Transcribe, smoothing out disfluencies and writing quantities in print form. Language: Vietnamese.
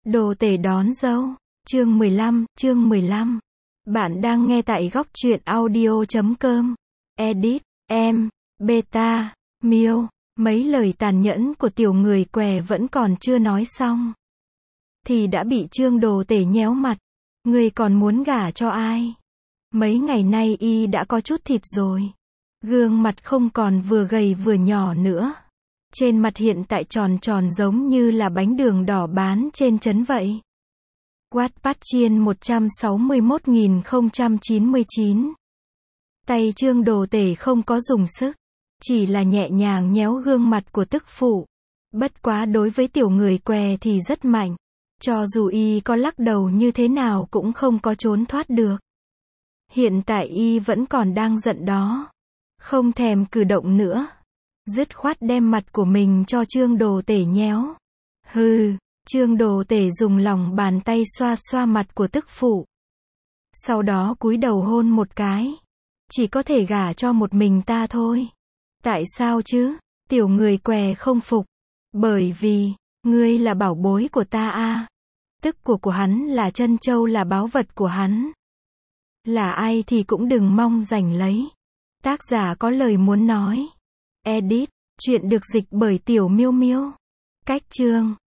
Đồ tể đón dâu. Chương 15. Bạn đang nghe tại góc truyện audio.com. Edit, em, beta, miêu. Mấy lời tàn nhẫn của tiểu người què vẫn còn chưa nói xong, thì đã bị Trương đồ tể nhéo mặt. Ngươi còn muốn gả cho ai? Mấy ngày nay y đã có chút thịt rồi. Gương mặt không còn vừa gầy vừa nhỏ nữa. Trên mặt hiện tại tròn tròn giống như là bánh đường đỏ bán trên trấn vậy. Wattpad chiên 161.099. Tay Trương đồ tể không có dùng sức, chỉ là nhẹ nhàng nhéo gương mặt của tức phụ. Bất quá đối với tiểu người què thì rất mạnh. Cho dù y có lắc đầu như thế nào cũng không có trốn thoát được. Hiện tại y vẫn còn đang giận đó. Không thèm cử động nữa. Dứt khoát đem mặt của mình cho Trương đồ tể nhéo. Hừ, Trương đồ tể dùng lòng bàn tay xoa xoa mặt của tức phụ. Sau đó cúi đầu hôn một cái. Chỉ có thể gả cho một mình ta thôi. Tại sao chứ? Tiểu người què không phục. Bởi vì, ngươi là bảo bối của ta a. Tức của hắn là trân châu, là báu vật của hắn. Là ai thì cũng đừng mong giành lấy. Tác giả có lời muốn nói. Edit, chuyện được dịch bởi Tiểu Miêu Miêu. Cách chương